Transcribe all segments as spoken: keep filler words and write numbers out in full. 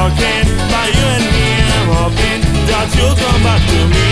walking by you and me. I'm hoping that you'll come back to me.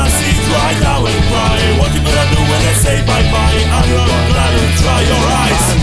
Say bye bye, I'm not gonna try your eyes.